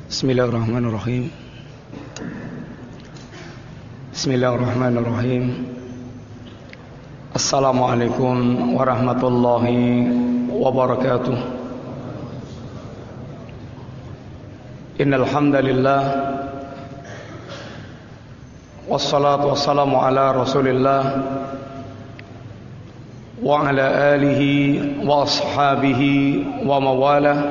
Bismillahirrahmanirrahim. Bismillahirrahmanirrahim. Assalamualaikum warahmatullahi wabarakatuh. Innal hamdalillah wassalatu wassalamu ala Rasulillah wa ala alihi wa ashabihi wa mawalah.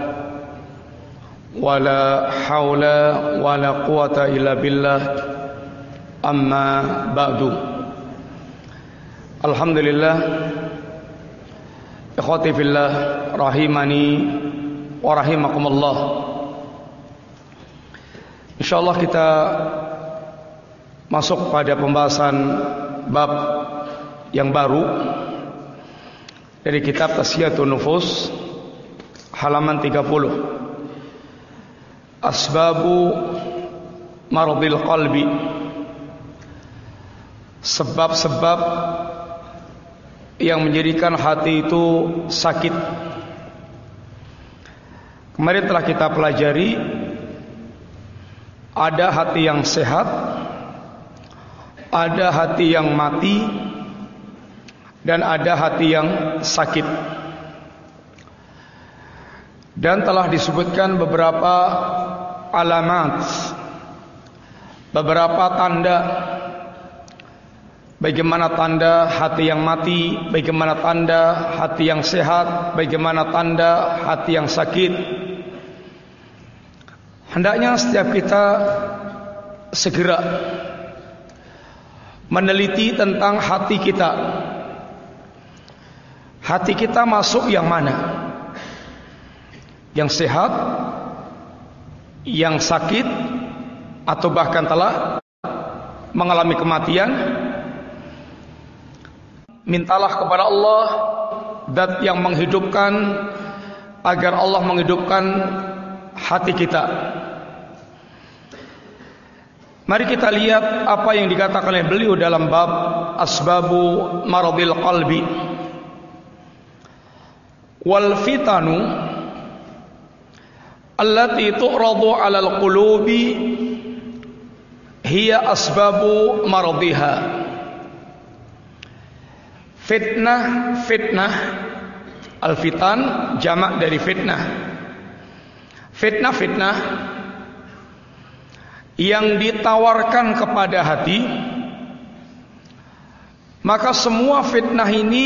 Wala haula wala quwata illa billah. Amma ba'du. Alhamdulillah, ikhwati fillah rahimani wa rahimakumullah. Insyaallah kita masuk pada pembahasan bab yang baru dari kitab Tazkiyatun Nufus halaman 30. Asbabu maradil qalbi, sebab-sebab yang menjadikan hati itu sakit. Kemarin telah kita pelajari, ada hati yang sehat, ada hati yang mati, dan ada hati yang sakit. Dan telah disebutkan beberapa alamat, beberapa tanda, bagaimana tanda hati yang mati, bagaimana tanda hati yang sehat, bagaimana tanda hati yang sakit. Hendaknya setiap kita segera meneliti tentang hati kita. Hati kita masuk yang mana? Yang sehat, yang sakit, atau bahkan telah mengalami kematian. Mintalah kepada Allah zat yang menghidupkan, agar Allah menghidupkan hati kita. Mari kita lihat apa yang dikatakan oleh beliau dalam bab Asbabu Maradil Qalbi. Wal fitanu allati tu'radu 'alal qulubi hiya asbabu maradiha. Fitnah, al-fitan jamak dari fitnah. Fitnah yang ditawarkan kepada hati, maka semua fitnah ini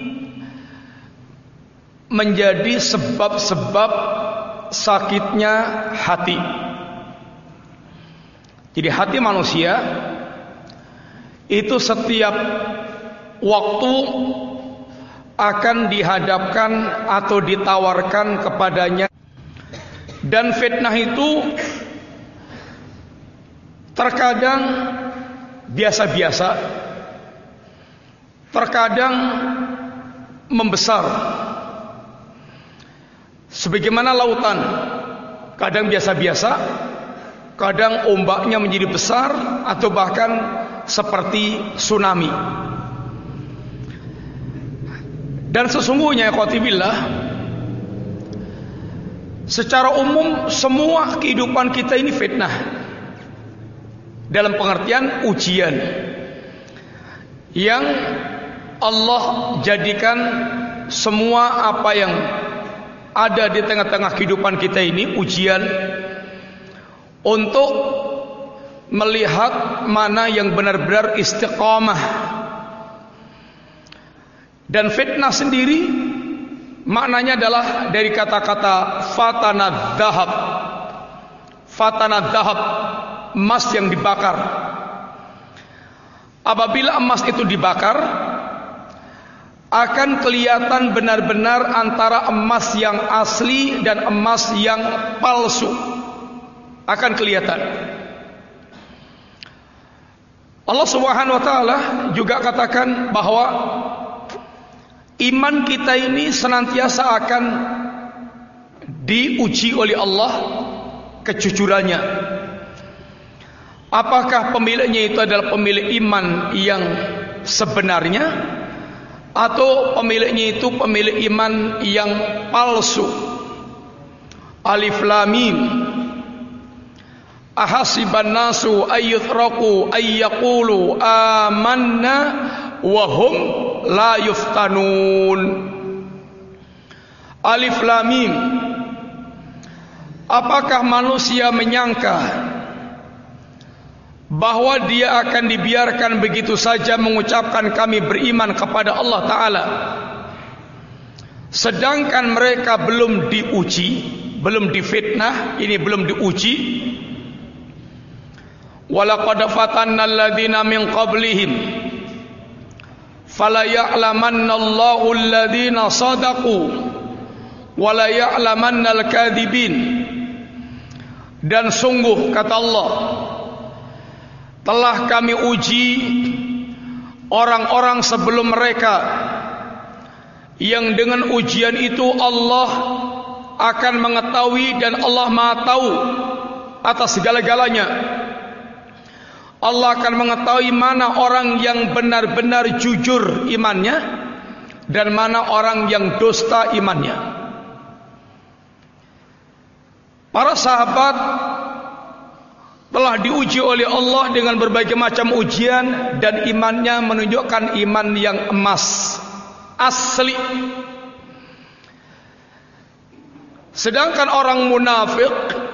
menjadi sebab-sebab sakitnya hati. Jadi hati manusia itu setiap waktu akan dihadapkan atau ditawarkan kepadanya. Dan fitnah itu terkadang biasa-biasa, terkadang membesar. Sebagaimana lautan, kadang biasa-biasa, kadang ombaknya menjadi besar, atau bahkan seperti tsunami. Dan sesungguhnya ikhwati billah, secara umum semua kehidupan kita ini fitnah, dalam pengertian ujian yang Allah jadikan semua apa yang ada di tengah-tengah kehidupan kita ini ujian untuk melihat mana yang benar-benar istiqamah. Dan fitnah sendiri maknanya adalah dari kata-kata fatanad dhahab. Fatanad dhahab, emas yang dibakar. Apabila emas itu dibakar, akan kelihatan benar-benar antara emas yang asli dan emas yang palsu. Akan kelihatan. Allah Subhanahu wa taala juga katakan bahwa iman kita ini senantiasa akan diuji oleh Allah kejujurannya. Apakah pemiliknya itu adalah pemilik iman yang sebenarnya, atau pemiliknya itu pemilik iman yang palsu. Alif Lam Mim. ahasiban nasu ayyutraku ayyaqulu amanna wa hum la yuftanun. Alif Lam Mim. Apakah manusia menyangka bahwa dia akan dibiarkan begitu saja mengucapkan kami beriman kepada Allah Ta'ala, sedangkan mereka belum diuji, belum difitnah, ini belum diuji. Walaqad fatanna alladhina min qablihim fala ya'lamanna Allahu alladhina sadaqu wa la ya'lamanna al-kadhibin. Dan sungguh, kata Allah, telah kami uji orang-orang sebelum mereka, yang dengan ujian itu Allah akan mengetahui dan Allah Maha tahu atas segala-galanya. Allah akan mengetahui mana orang yang benar-benar jujur imannya dan mana orang yang dusta imannya. Para sahabat telah diuji oleh Allah dengan berbagai macam ujian dan imannya menunjukkan iman yang emas, asli. Sedangkan orang munafik,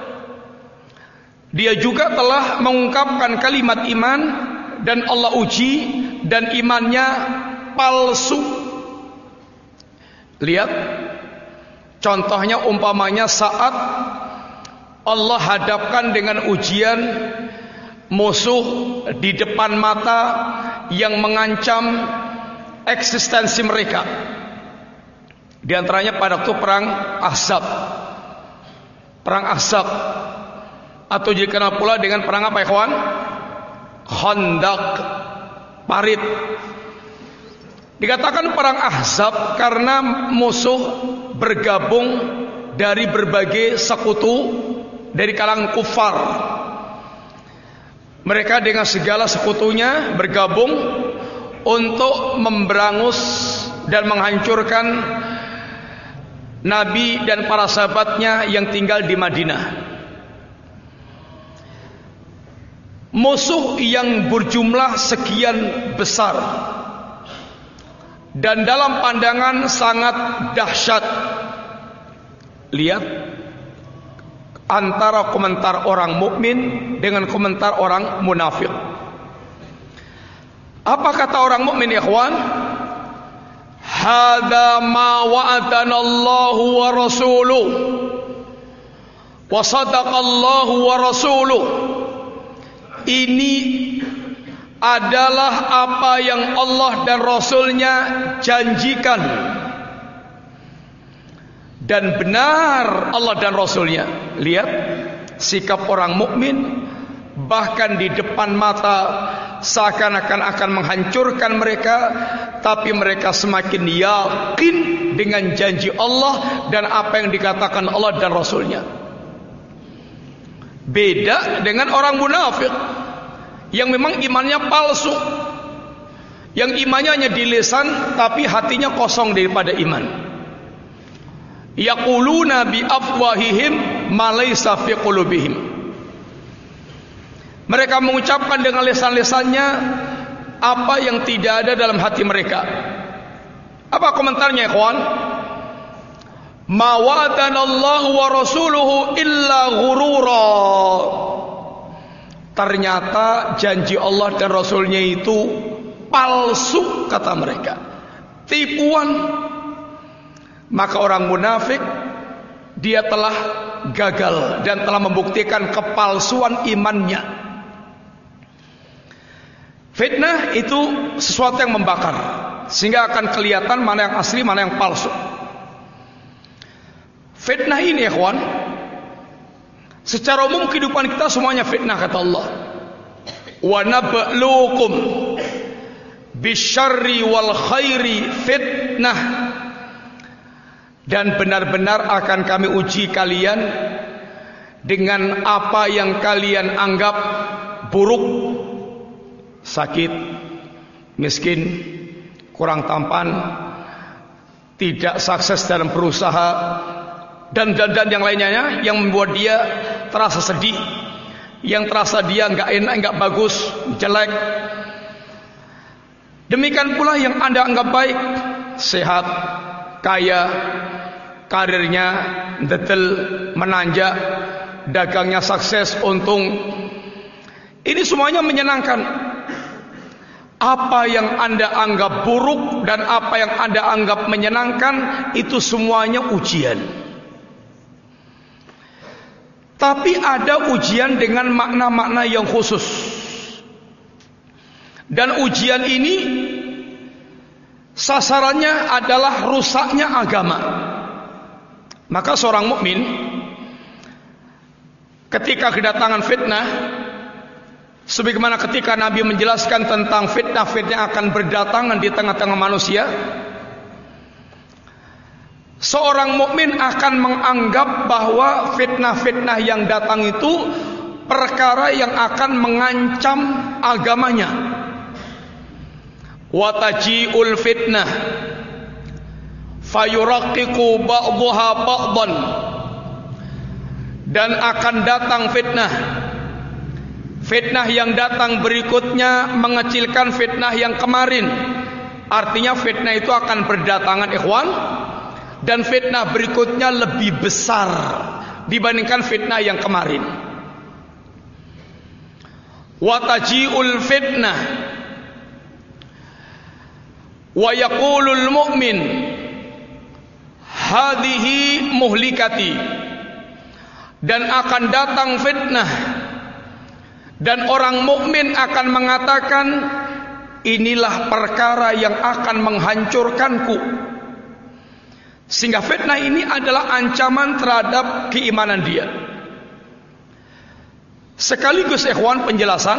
dia juga telah mengungkapkan kalimat iman dan Allah uji dan imannya palsu. Lihat contohnya, umpamanya saat Allah hadapkan dengan ujian musuh di depan mata yang mengancam eksistensi mereka. Di antaranya pada waktu perang Ahzab. Perang Ahzab atau dikenal pula dengan perang apa, ikhwan? Khandaq, parit. Dikatakan perang Ahzab karena musuh bergabung dari berbagai sekutu dari kalangan kufar. Mereka dengan segala sekutunya bergabung untuk memberangus dan menghancurkan Nabi dan para sahabatnya yang tinggal di Madinah. Musuh yang berjumlah sekian besar dan dalam pandangan sangat dahsyat. Lihat antara komentar orang mukmin dengan komentar orang munafik. Apa kata orang mukmin, ikhwan? Hadza ma wa'adana Allahu wa rasuluh wa sadaqallahu wa rasuluh. Ini adalah apa yang Allah dan Rasulnya janjikan, dan benar Allah dan Rasulnya. Lihat sikap orang mukmin, bahkan di depan mata seakan-akan akan menghancurkan mereka, tapi mereka semakin yakin dengan janji Allah dan apa yang dikatakan Allah dan Rasulnya. Beda dengan orang munafik yang memang imannya palsu, yang imannya hanya di lisan tapi hatinya kosong daripada iman. Yaquluna bi afwahihim ma laysa fi qulubihim. Mereka mengucapkan dengan lisan-lisannya apa yang tidak ada dalam hati mereka. Apa komentarnya, ikhwan? Ma wa'adana Allahu wa rasuluhu illa ghurura. Ternyata janji Allah dan Rasulnya itu palsu, kata mereka, tipuan. Maka orang munafik, dia telah gagal dan telah membuktikan kepalsuan imannya. Fitnah itu sesuatu yang membakar, sehingga akan kelihatan mana yang asli, mana yang palsu. Fitnah ini, ikhwan, secara umum kehidupan kita semuanya fitnah, kata Allah. Wa nabluukum bisyarri wal khairi fitnah. Dan benar-benar akan kami uji kalian dengan apa yang kalian anggap buruk. Sakit, miskin, kurang tampan, tidak sukses dalam berusaha, dan yang lainnya yang membuat dia terasa sedih, yang terasa dia nggak enak, nggak bagus, jelek. Demikian pula yang Anda anggap baik, sehat, kaya, karirnya detail, menanjak, dagangnya sukses, untung. Ini semuanya menyenangkan. Apa yang Anda anggap buruk dan apa yang Anda anggap menyenangkan, itu semuanya ujian. Tapi ada ujian dengan makna-makna yang khusus. Dan ujian ini sasarannya adalah rusaknya agama. Maka seorang mukmin ketika kedatangan fitnah, sebagaimana ketika Nabi menjelaskan tentang fitnah-fitnah yang akan berdatangan di tengah-tengah manusia, seorang mukmin akan menganggap bahwa fitnah-fitnah yang datang itu perkara yang akan mengancam agamanya. Wataji'ul fitnah fayuraqiqu ba'daha ba'dan, dan akan datang fitnah. Fitnah yang datang berikutnya mengecilkan fitnah yang kemarin. Artinya fitnah itu akan berdatangan, ikhwan, dan fitnah berikutnya lebih besar dibandingkan fitnah yang kemarin. Wataji'ul fitnah wa yaqulul mu'min hadhihi muhlikati, dan akan datang fitnah dan orang mukmin akan mengatakan, inilah perkara yang akan menghancurkanku. Sehingga fitnah ini adalah ancaman terhadap keimanan dia. Sekaligus ikhwan penjelasan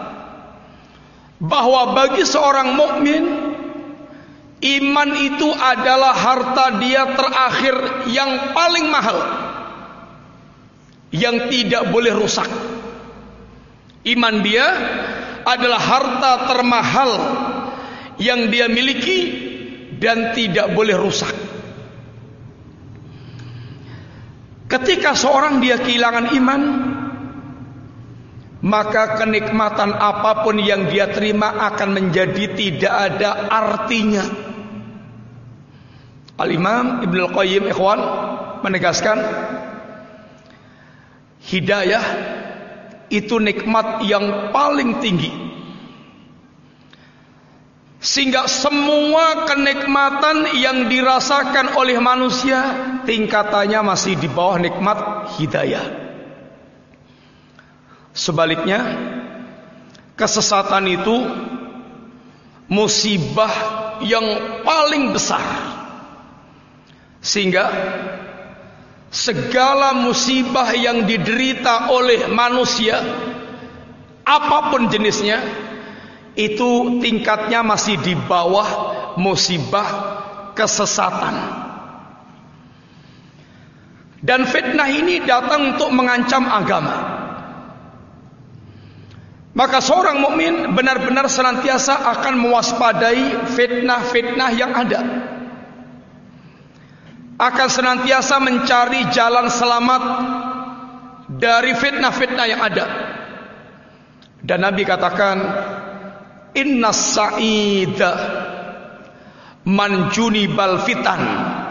bahwa bagi seorang mukmin, iman itu adalah harta dia terakhir yang paling mahal, yang tidak boleh rusak. Iman dia adalah harta termahal yang dia miliki dan tidak boleh rusak. Ketika seorang dia kehilangan iman, maka kenikmatan apapun yang dia terima akan menjadi tidak ada artinya. Al-Imam Ibnu Al-Qayyim, ikhwan, menegaskan, hidayah itu nikmat yang paling tinggi, sehingga semua kenikmatan yang dirasakan oleh manusia tingkatannya masih di bawah nikmat hidayah. Sebaliknya, kesesatan itu musibah yang paling besar, sehingga segala musibah yang diderita oleh manusia, apapun jenisnya, itu tingkatnya masih di bawah musibah kesesatan. Dan fitnah ini datang untuk mengancam agama. Maka seorang mukmin benar-benar senantiasa akan mewaspadai fitnah-fitnah yang ada, akan senantiasa mencari jalan selamat dari fitnah-fitnah yang ada. Dan Nabi katakan, innas sa'ida man junibal fitan.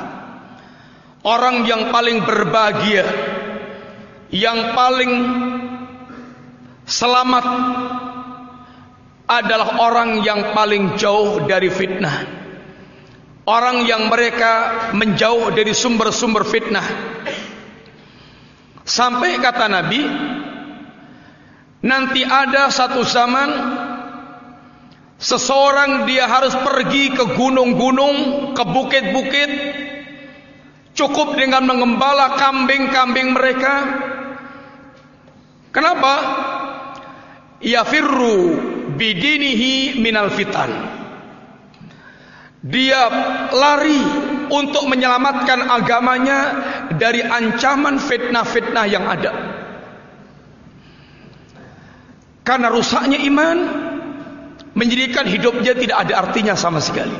Orang yang paling berbahagia, yang paling selamat adalah orang yang paling jauh dari fitnah, orang yang mereka menjauh dari sumber-sumber fitnah. Sampai kata Nabi, nanti ada satu zaman seseorang dia harus pergi ke gunung-gunung, ke bukit-bukit, cukup dengan mengembala kambing-kambing mereka. Kenapa? Yafirru bidinihi minal fitan. Dia lari untuk menyelamatkan agamanya dari ancaman fitnah-fitnah yang ada. Karena rusaknya iman menjadikan hidupnya tidak ada artinya sama sekali.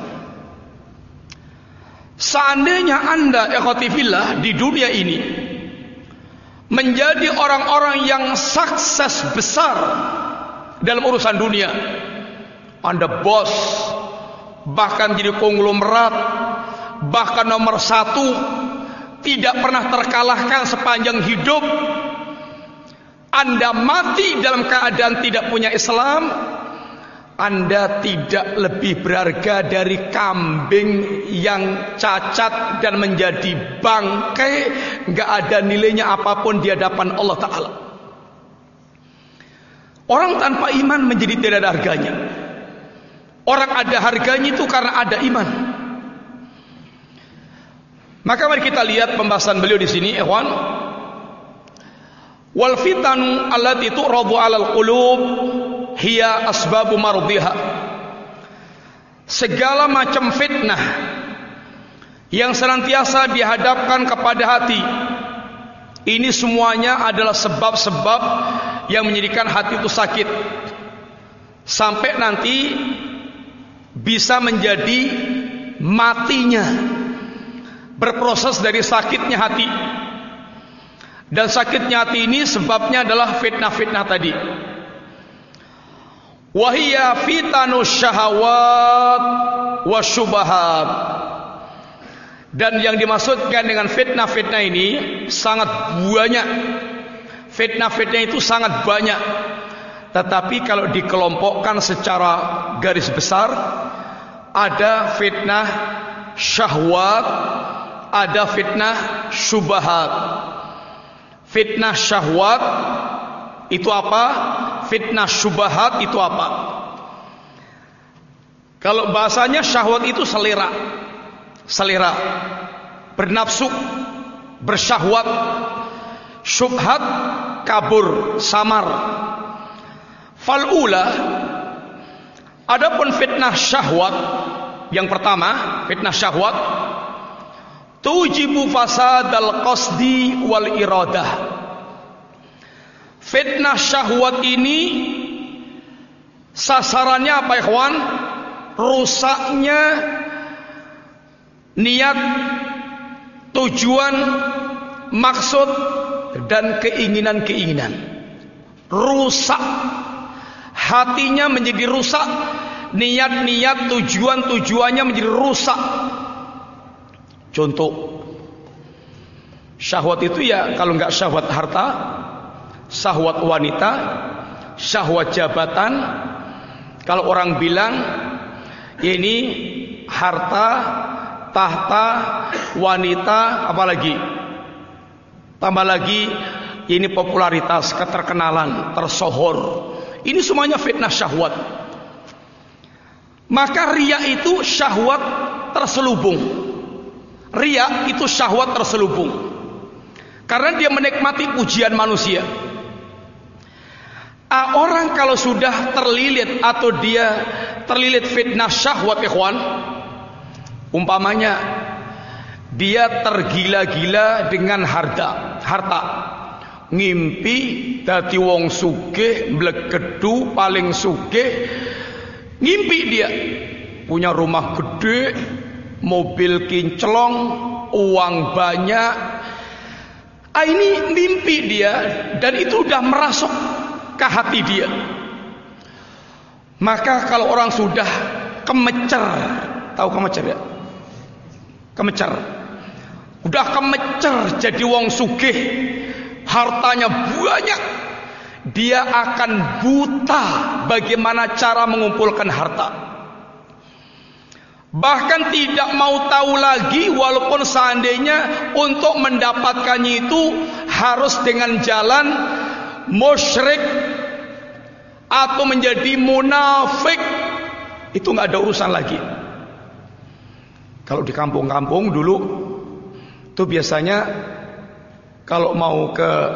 Seandainya Anda ikhwati fillah di dunia ini menjadi orang-orang yang sukses besar dalam urusan dunia. Anda bos, bahkan jadi konglomerat, bahkan nomor satu, tidak pernah terkalahkan sepanjang hidup. Anda mati dalam keadaan tidak punya Islam, Anda tidak lebih berharga dari kambing yang cacat dan menjadi bangkai, nggak ada nilainya apapun di hadapan Allah Ta'ala. Orang tanpa iman menjadi tidak ada harganya. Orang ada harganya itu karena ada iman. Maka mari kita lihat pembahasan beliau di sini, ikhwan. Wal fitanu allati tu'radu 'alal qulub hiya asbabu mardiha. Segala macam fitnah yang senantiasa dihadapkan kepada hati, ini semuanya adalah sebab-sebab yang menjadikan hati itu sakit, sampai nanti bisa menjadi matinya, berproses dari sakitnya hati. Dan sakitnya hati ini sebabnya adalah fitnah-fitnah tadi. Wahiyya fitanu syahawat wasyubahat. Dan yang dimaksudkan dengan fitnah-fitnah ini sangat banyak. Fitnah-fitnah itu sangat banyak. Tetapi kalau dikelompokkan secara garis besar, ada fitnah syahwat, ada fitnah syubahat. Fitnah syahwat itu apa? Fitnah syubahat itu apa? Kalau bahasanya syahwat itu selera, selera, bernafsu, bersyahwat. Syubhat, kabur, samar. Fal'ula, adapun fitnah syahwat yang pertama, fitnah syahwat tujibu fasadal qasdi wal iradah. Fitnah syahwat ini sasarannya apa, ikhwan? Rusaknya niat, tujuan, maksud dan keinginan-keinginan. Rusak. Hatinya menjadi rusak, niat-niat, tujuan-tujuannya menjadi rusak. Contoh, syahwat itu ya kalau nggak syahwat harta, syahwat wanita, syahwat jabatan. Kalau orang bilang ini harta, tahta, wanita, apalagi, tambah lagi ini popularitas, keterkenalan, tersohor. Ini semuanya fitnah syahwat. Maka riya itu syahwat terselubung. Riya itu syahwat terselubung, karena dia menikmati pujian manusia. Orang kalau sudah terlilit atau dia terlilit fitnah syahwat, ikhwan, umpamanya dia tergila-gila dengan harta, ngimpi dadi wong sugih, mblegedu paling sugih, ngimpi dia punya rumah gede, mobil kinclong, uang banyak. Ini mimpi dia, dan itu udah merasuk ke hati dia. Maka kalau orang sudah kemecer, tahu kemecer ya? Kemecer, udah kemecer jadi wong sugih, hartanya banyak, dia akan buta bagaimana cara mengumpulkan harta. Bahkan tidak mau tahu lagi, walaupun seandainya untuk mendapatkannya itu harus dengan jalan musyrik atau menjadi munafik, itu nggak ada urusan lagi. Kalau di kampung-kampung dulu itu biasanya kalau mau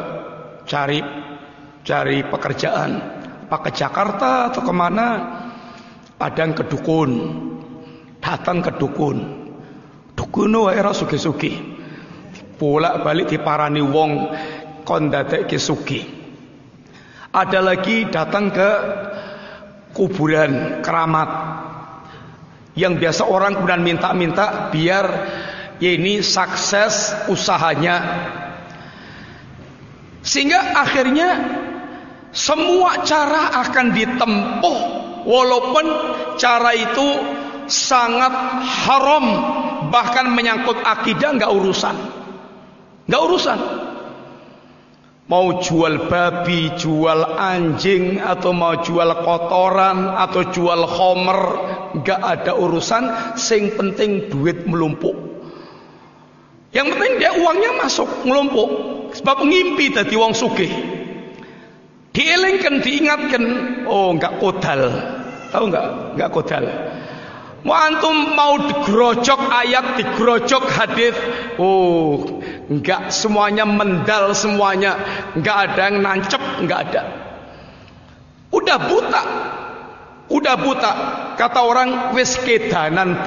cari pekerjaan, apa ke Jakarta atau kemana, padang ke dukun. Datang ke dukun wae ra sugih-sugih, bolak-balik diparani wong kon dadekke sugih. Ada lagi datang ke kuburan keramat, yang biasa orang kemudian minta-minta biar ya ini sukses usahanya. Sehingga akhirnya semua cara akan ditempuh, walaupun cara itu sangat haram, bahkan menyangkut akidah, nggak urusan. Mau jual babi, jual anjing, atau mau jual kotoran, atau jual khomer, nggak ada urusan. Sing penting duit melumpuk. Yang penting dia uangnya masuk melumpuk. Sebab ngimpi tadi wong sugih. Dielingkan, diingatkan, oh nggak kodal, tahu nggak kodal. Mau antum mau digerojok ayat, digerojok hadis, oh nggak semuanya mendal, semuanya nggak ada yang nancep, nggak ada. Udah buta. Kata orang wis kedanan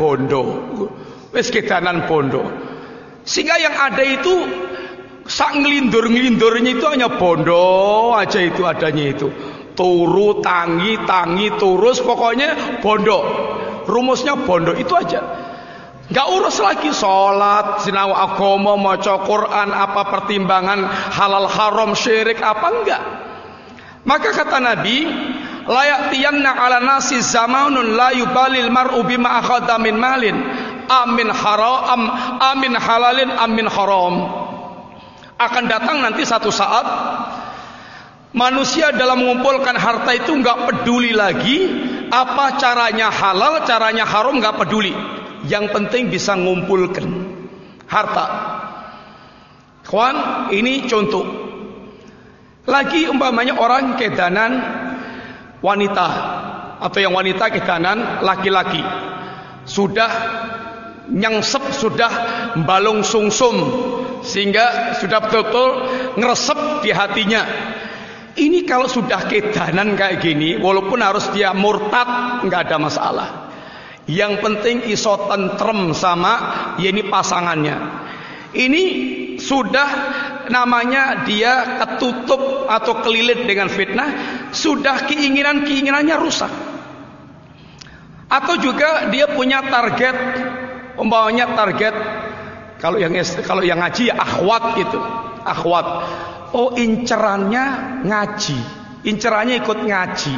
bondo. Sehingga yang ada itu sak ngelindur-ngelindurnya itu hanya bondo aja, itu adanya itu. Turu tangi terus pokoknya bondo. Rumusnya bondo itu aja. Gak urus lagi sholat, sinau agama, maca Quran, apa pertimbangan halal haram syirik apa, enggak. Maka kata Nabi, layak tiyanna ala nasi zamanun la yubalil mar'u bima akhadha min malin amin haram amin halalin amin haram. Akan datang nanti satu saat manusia dalam mengumpulkan harta itu nggak peduli lagi apa caranya halal, caranya haram, nggak peduli. Yang penting bisa ngumpulkan harta. Kawan, ini contoh. Lagi umpamanya orang kedanan wanita, atau yang wanita kedanan laki-laki, sudah nyangsep, sudah balung sungsum, sehingga sudah betul-betul ngeresep di hatinya. Ini kalau sudah kedanan kayak gini, walaupun harus dia murtad, nggak ada masalah. Yang penting iso tentrem sama ini pasangannya. Ini sudah namanya dia ketutup atau kelilit dengan fitnah, sudah keinginannya rusak. Atau juga dia punya target, umpamanya target kalau yang ngaji ya akhwat gitu, akhwat. Oh, incerannya ngaji, incerannya ikut ngaji.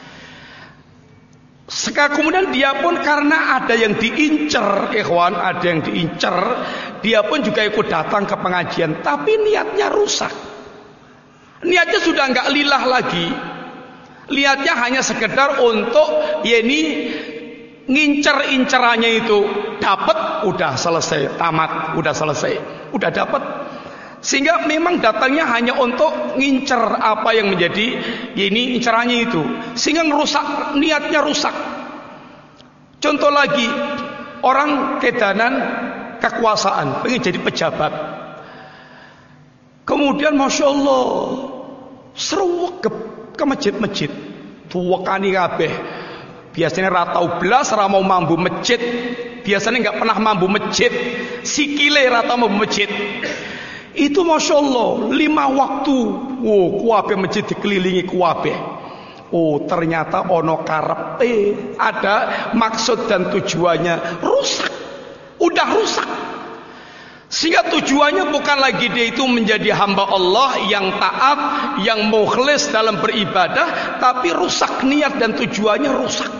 Sekarang kemudian dia pun karena ada yang diincer, ikhwan, ada yang diincer, dia pun juga ikut datang ke pengajian, tapi niatnya rusak. Niatnya sudah nggak lillah lagi. Niatnya hanya sekedar untuk ya ini ngincer incerannya itu dapat, udah selesai, tamat, udah selesai, udah dapat. Sehingga memang datangnya hanya untuk ngincer apa yang menjadi ini incerannya itu, sehingga ngerusak, niatnya rusak. Contoh lagi, orang kedanan kekuasaan, pengen jadi pejabat, kemudian masya Allah seru ke masjid-masjid, tuwekani kabeh. Biasanya ratau belas ramau mambu masjid, biasanya nggak pernah mambu masjid, sikile ratau mambu masjid. Itu masya Allah 5 waktu, oh kuabe masjid dikelilingi kuabe. Oh ternyata ono karepe, ada maksud dan tujuannya, rusak, udah rusak. Sehingga tujuannya bukan lagi dia itu menjadi hamba Allah yang taat, yang mukhlis dalam beribadah, tapi rusak niat dan tujuannya rusak.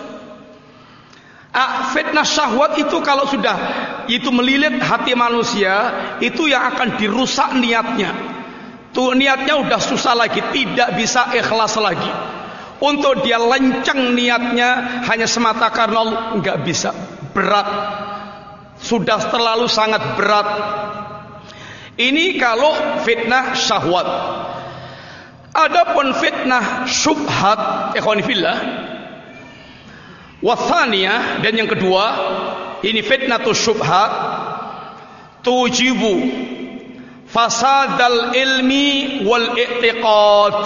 Fitnah syahwat itu kalau sudah itu melilit hati manusia, itu yang akan dirusak niatnya. Tuh niatnya udah susah lagi, tidak bisa ikhlas lagi. Untuk dia lenceng niatnya hanya semata karena Allah, nggak bisa, berat, sudah terlalu sangat berat. Ini kalau fitnah syahwat. Adapun fitnah syubhat, ikhwan fillah, wathaniyah, dan yang kedua, ini fitnatus syubhat tujibu fasadal ilmi wal i'tiqad.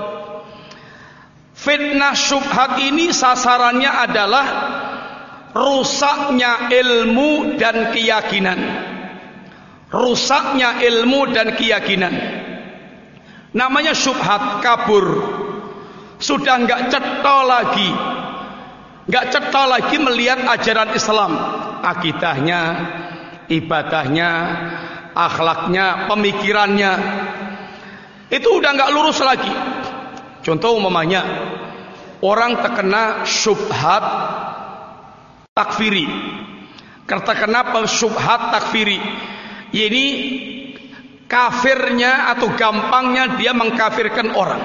Fitnah syubhat ini sasarannya adalah rusaknya ilmu dan keyakinan. Rusaknya ilmu dan keyakinan. Namanya syubhat, kabur. Sudah enggak cetha lagi. Enggak cetha lagi melihat ajaran Islam, akidahnya, ibadahnya, akhlaknya, pemikirannya. Itu udah nggak lurus lagi. Contoh umpamanya orang terkena syubhat takfiri, terkena syubhat takfiri. Ini kafirnya atau gampangnya dia mengkafirkan orang,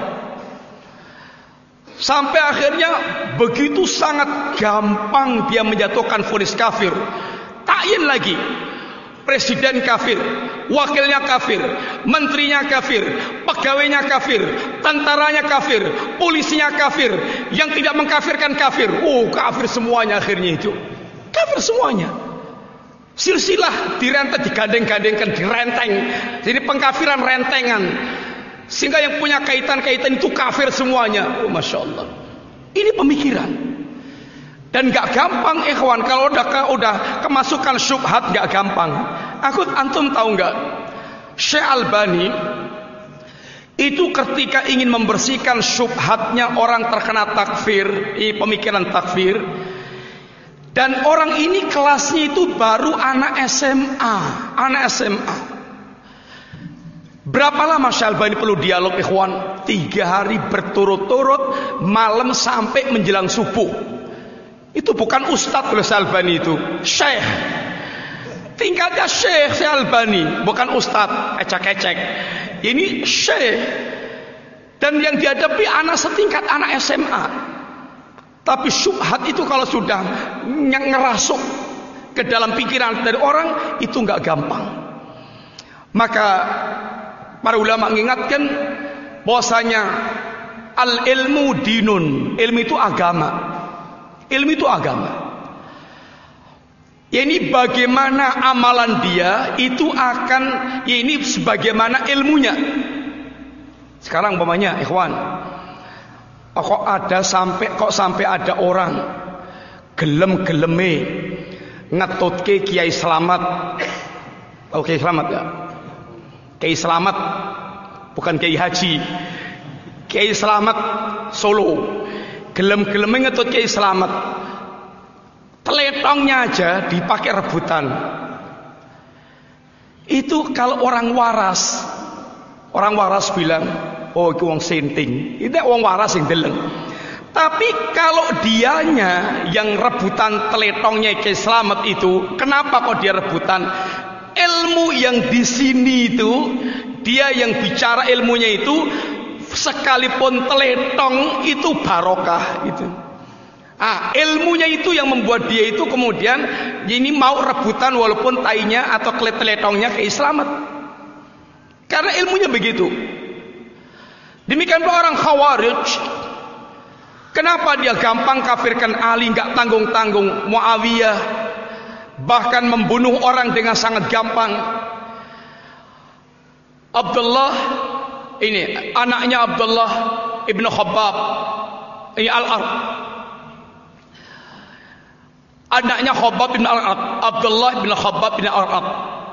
sampai akhirnya begitu sangat gampang dia menjatuhkan vonis kafir. Takyin lagi, presiden kafir, wakilnya kafir, menterinya kafir, pegawainya kafir, tentaranya kafir, polisinya kafir, yang tidak mengkafirkan kafir. Kafir semuanya akhirnya itu. Kafir semuanya. Silsilah direnteng, digandeng-gandengkan, direnteng. Jadi pengkafiran rentengan. Sehingga yang punya kaitan-kaitan itu kafir semuanya. Masya Allah. Ini pemikiran. Dan gak gampang ikhwan. Kalau udah kemasukan syubhat gak gampang. Antum tahu gak, Syekh Albani itu ketika ingin membersihkan syubhatnya orang terkena takfir, pemikiran takfir, dan orang ini kelasnya itu baru anak SMA. Berapa lama Syekh Albani perlu dialog ikhwan? 3 hari berturut-turut, malam sampai menjelang subuh. Itu bukan ustadz oleh Syekh Albani, itu syekh. Tingkatnya Syekh Albani, bukan ustadz ecek-ecek. Ini syekh. Dan yang dihadapi anak setingkat anak SMA. Tapi syubhat itu kalau sudah ngerasuk ke dalam pikiran dari orang, itu nggak gampang. Maka para ulama mengingatkan bahwasanya al ilmu dinun, ilmu itu agama. Ilmu itu agama. Ini bagaimana amalan dia itu akan, ini sebagaimana ilmunya. Sekarang umpamanya ikhwan, kok sampai ada orang gelem-geleme ngetutke Kiai Slamet. Tahu Kiai Slamet ya? Kiai Slamet bukan Kiai Haji. Kiai Slamet Solo. Gelem-geleme ngetut Kiai Slamet. Teletongnya aja dipakai rebutan. Itu kalau orang waras bilang, oh itu wong senting. Itu wong waras yang deleng. Tapi kalau dianya yang rebutan teletongnya Kiai Slamet itu, kenapa kok dia rebutan? Ilmu yang di sini itu, dia yang bicara ilmunya itu, sekalipun teletong itu barokah itu. Ilmunya itu yang membuat dia itu kemudian ini mau rebutan walaupun tainya atau teletongnya Kiai Slamet. Karena ilmunya begitu. Demikian pula orang Khawarij. Kenapa dia gampang kafirkan Ali, nggak tanggung-tanggung Muawiyah, bahkan membunuh orang dengan sangat gampang. Abdullah ini anaknya Abdullah ibnu Khabbab, ini Al-Arab, anaknya Khabbab bin Al-Arab, Abdullah bin Khabbab bin Al-Arab.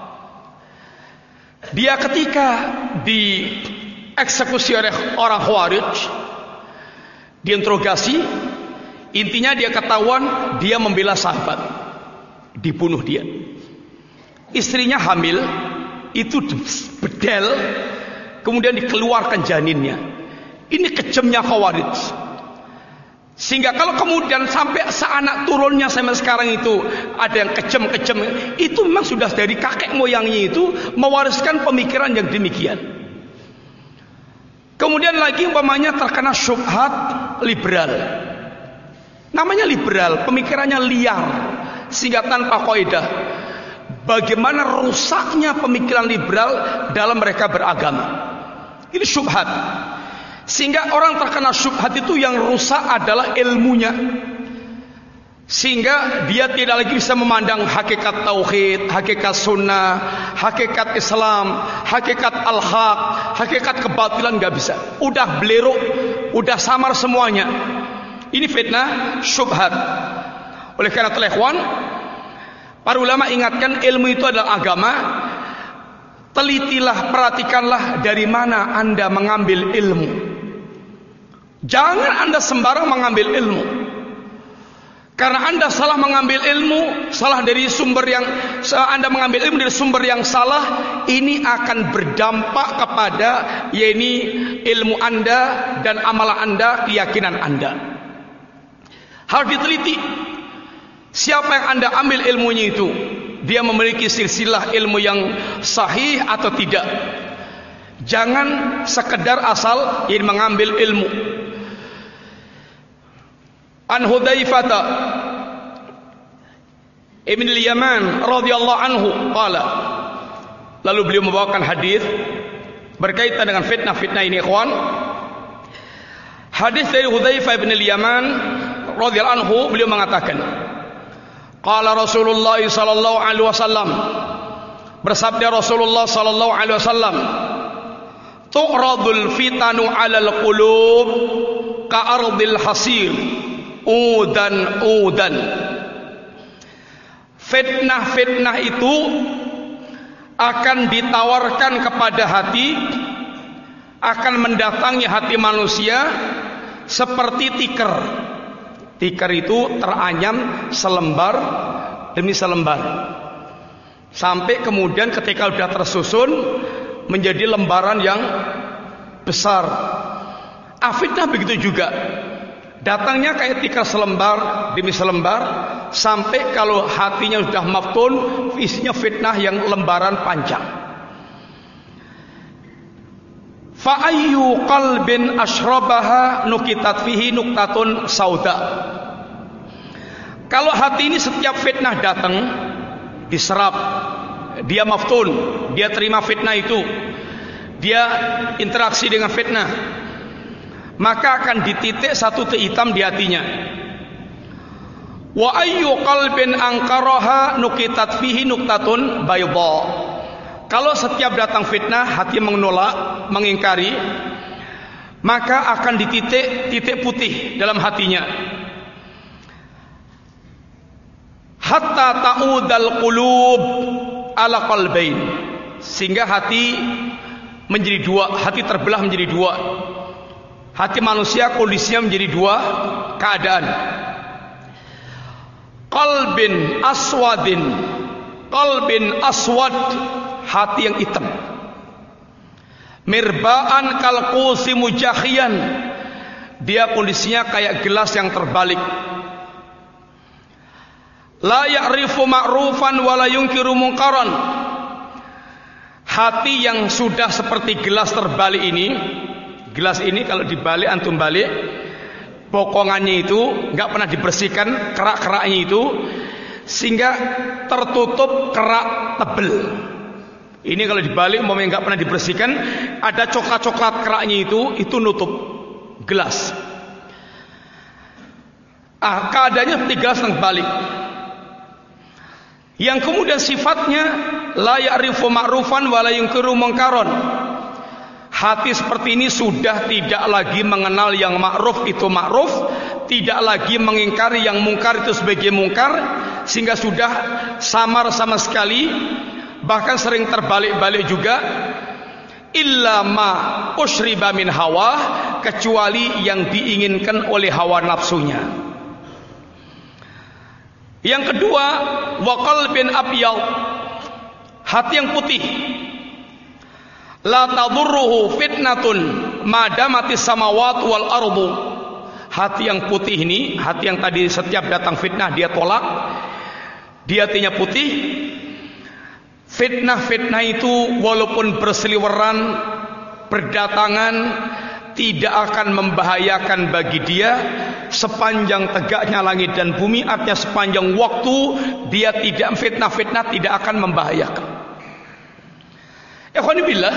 Dia ketika dieksekusi oleh orang Khawarij, diinterogasi, intinya dia ketahuan dia membela sahabat, dibunuh dia. Istrinya hamil, itu bedel, kemudian dikeluarkan janinnya. Ini kejamnya Khawarij. Sehingga kalau kemudian sampai seanak turunnya sampai sekarang itu ada yang kejam-kejam, itu memang sudah dari kakek moyangnya itu mewariskan pemikiran yang demikian. Kemudian lagi umpamanya terkena syubhat liberal. Namanya liberal, pemikirannya liar, sehingga tanpa kaidah. Bagaimana rusaknya pemikiran liberal dalam mereka beragama. Ini syubhat. Sehingga orang terkena syubhat itu yang rusak adalah ilmunya. Sehingga dia tidak lagi bisa memandang hakikat tauhid, hakikat sunnah, hakikat Islam, hakikat al-haq, hakikat kebatilan, gak bisa. Udah beleruk, udah samar semuanya. Ini fitnah syubhat. Oleh karena itu ikhwan, para ulama ingatkan ilmu itu adalah agama. Telitilah, perhatikanlah dari mana Anda mengambil ilmu. Jangan Anda sembarang mengambil ilmu. Karena Anda salah mengambil ilmu, salah dari sumber yang Anda mengambil ilmu dari sumber yang salah, ini akan berdampak kepada ilmu Anda dan amalan Anda, keyakinan Anda. Harus diteliti. Siapa yang Anda ambil ilmunya itu, dia memiliki silsilah ilmu yang sahih atau tidak. Jangan sekedar asal mengambil ilmu. An Hudzaifah Ibn al-Yaman radhiyallahu anhu qala, lalu beliau membawakan hadis berkaitan dengan fitnah-fitnah ini, ikhwan. Hadis dari Hudzaifah Ibn al-Yaman radhiyallahu anhu, beliau mengatakan, qala Rasulullah sallallahu alaihi wasallam, bersabda Rasulullah sallallahu alaihi wasallam, tu'radul fitanu 'alal qulub ka'ardil hasir udan. Fitnah-fitnah itu akan ditawarkan kepada hati, akan mendatangi hati manusia seperti tikar. Tikar itu teranyam selembar demi selembar, sampai kemudian ketika sudah tersusun menjadi lembaran yang besar. Fitnah begitu juga, datangnya kayak tikar selembar demi selembar, sampai kalau hatinya sudah maftun, isinya fitnah yang lembaran panjang. Fa ayyu qalbin asyrabaha nukitat fihi nuktatun sauda. Kalau hati ini setiap fitnah datang, diserap, dia maftun, dia terima fitnah itu, dia interaksi dengan fitnah, maka akan dititik satu titik hitam di hatinya. Wa ayyu qalbin angkaraha nukitat fihi nuktatun bayda. Kalau setiap datang fitnah hati menolak, mengingkari, maka akan dititik titik putih dalam hatinya. Hatta ta'udal qulub ala qalbain, sehingga hati menjadi dua, hati terbelah menjadi dua. Hati manusia kondisinya menjadi dua keadaan. Qalbin aswad, hati yang hitam. Mirbaan kalqusi mujahiyan, dia kondisinya kayak gelas yang terbalik. La ya'rifu ma'rufan wa la yunkiru munkaran. Hati yang sudah seperti gelas terbalik ini, gelas ini kalau dibalik, antum balik, bokongannya itu nggak pernah dibersihkan, kerak-keraknya itu, sehingga tertutup kerak tebel. Ini kalau dibalik, umpamanya nggak pernah dibersihkan, ada coklat-coklat keraknya itu nutup gelas. Keadaannya seperti gelas yang terbalik. Yang kemudian sifatnya la ya'rifu ma'rufan wa la yunkiru munkaran. Hati seperti ini sudah tidak lagi mengenal yang ma'ruf itu ma'ruf, tidak lagi mengingkari yang mungkar itu sebagai mungkar, sehingga sudah samar sama sekali, bahkan sering terbalik-balik juga. Illa ma usyriba min hawa, kecuali yang diinginkan oleh hawa nafsunya. Yang kedua, wa qalbin abyad, hati yang putih. La tadurruhu fitnatun madamatis samawat wal ardu. Hati yang putih ini, hati yang tadi setiap datang fitnah dia tolak, dia hatinya putih. Fitnah-fitnah itu walaupun berseliweran, berdatangan, tidak akan membahayakan bagi dia sepanjang tegaknya langit dan bumi. Artinya sepanjang waktu dia tidak, fitnah-fitnah tidak akan membahayakan. Ikhwanibillah,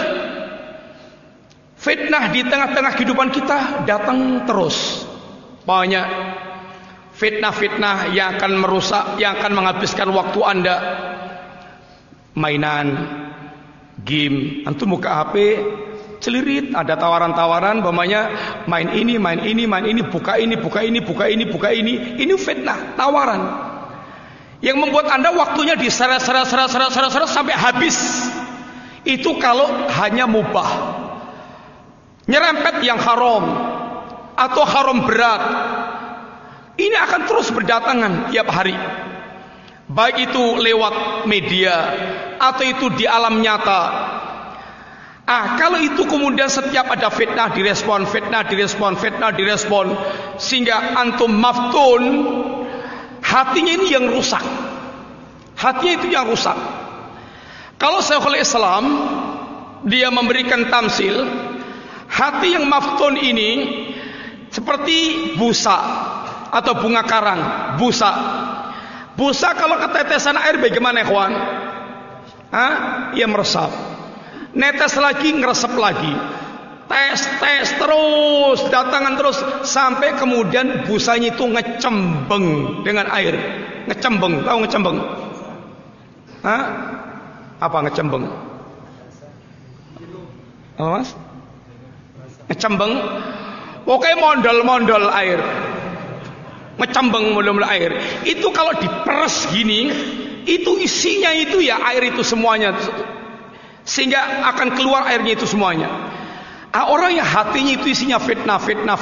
fitnah di tengah-tengah kehidupan kita datang terus. Banyak fitnah-fitnah yang akan merusak, yang akan menghabiskan waktu Anda. Mainan, game, antum buka HP, celirit, ada tawaran-tawaran, umpamanya main ini, buka ini. Ini fitnah, tawaran yang membuat Anda waktunya diseret sampai habis. Itu kalau hanya mubah, nyerempet yang haram atau haram berat. Ini akan terus berdatangan tiap hari, baik itu lewat media atau itu di alam nyata. Kalau itu kemudian setiap ada fitnah direspon, sehingga antum maftun, hatinya ini yang rusak. Hatinya itu yang rusak. Kalau Syekhul Islam dia memberikan tamsil, hati yang maftun ini seperti busa atau bunga karang. Busa kalau ketetesan air bagaimana, ikhwan? Ia meresap. Netes lagi, ngeresep lagi. Tes terus, datangan terus, sampai kemudian busanya itu ngecembeng dengan air. Ngecembeng, tahu ngecembeng? Apa ngecembeng? Apa, Mas? Ngecembeng. Pokoknya mondol-mondol air. Ngecembeng mondol-mondol air. Itu kalau diperes gini, itu isinya itu ya air itu semuanya. Sehingga akan keluar airnya itu semuanya. Orang yang hatinya itu isinya fitnah.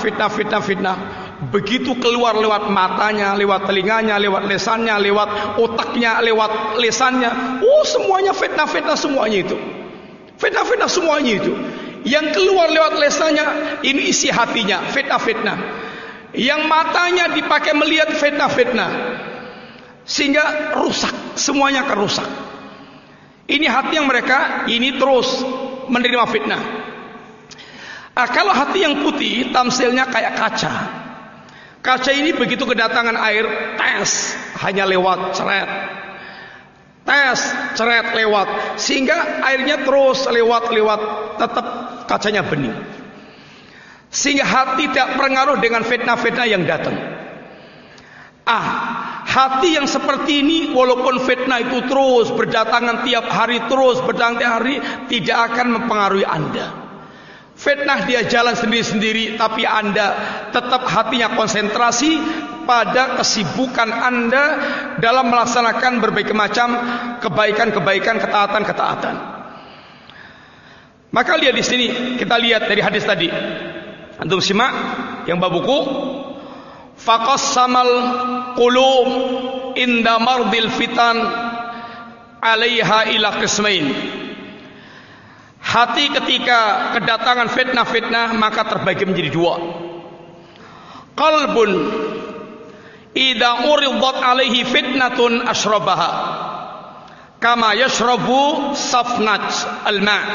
Begitu keluar lewat matanya, lewat telinganya, lewat lesannya, lewat otaknya, lewat lesannya, semuanya fitnah semuanya itu. Fitnah semuanya itu. Yang keluar lewat lesannya, ini isi hatinya, fitnah. Yang matanya dipakai melihat fitnah. Sehingga rusak, semuanya akan rusak. Ini hati yang mereka ini terus menerima fitnah. Kalau hati yang putih, tamsilnya kayak kaca. Kaca ini begitu kedatangan air, tes, hanya lewat ceret. Tes, ceret, lewat. Sehingga airnya terus lewat, tetap kacanya bening. Sehingga hati tidak pengaruh dengan fitnah-fitnah yang datang. Hati yang seperti ini, walaupun fitnah itu terus berdatangan tiap hari, tidak akan mempengaruhi Anda. Fitnah dia jalan sendiri-sendiri, tapi Anda tetap hatinya konsentrasi pada kesibukan Anda dalam melaksanakan berbagai macam kebaikan, ketaatan. Maka lihat di sini, kita lihat dari hadis tadi. Antum simak yang bab buku. Faqassamal qulub inda mardil fitan 'alaiha ila qismain. Hati ketika kedatangan fitnah maka terbagi menjadi dua. Qalbun idza uridat 'alaihi fitnatun ashrabaha kama yashrabu safnat al-ma'.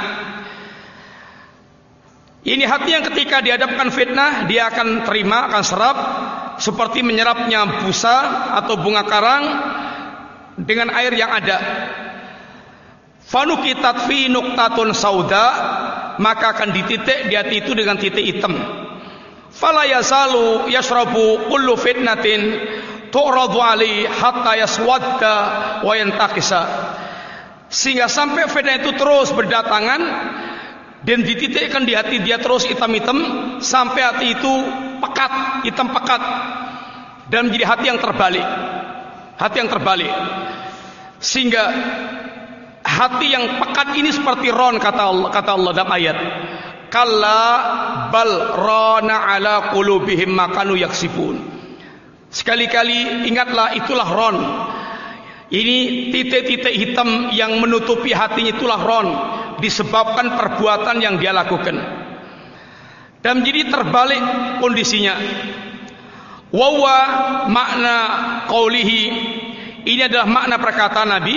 Ini hati yang ketika dihadapkan fitnah dia akan terima, akan serap seperti menyerapnya busa atau bunga karang dengan air yang ada. Fanukitat fi nuqtatun sauda, maka akan dititik di hati itu dengan titik hitam. Fala yasalu yashrabu kullu fitnatin tu'radu alaihi hatta yaswadda wa yantaqisa. Sehingga sampai fitnah itu terus berdatangan dan dititikkan di hati dia terus hitam-hitam sampai hati itu pekat, hitam pekat, dan menjadi hati yang terbalik. Sehingga hati yang pekat ini seperti ron, kata Allah dalam ayat, kalla bal rana ala qulubihim ma kanu yaksibun. Sekali-kali ingatlah, itulah ron. Ini titik-titik hitam yang menutupi hatinya, itulah ron, disebabkan perbuatan yang dia lakukan. Dan menjadi terbalik kondisinya. Wawa makna qaulihi, ini adalah makna perkataan Nabi,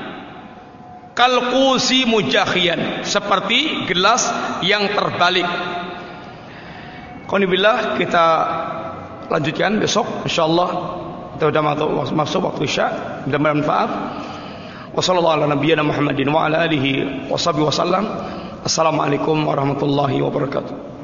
kalqusi mujakhiyan, seperti gelas yang terbalik. Qanibillah, kita lanjutkan besok insyaallah. Kita sudah masuk waktu Isya, mudah-mudahan bermanfaat. Wassallallahu ala nabiyyina Muhammadin wa ala alihi washabihi wasallam. Assalamualaikum warahmatullahi wabarakatuh.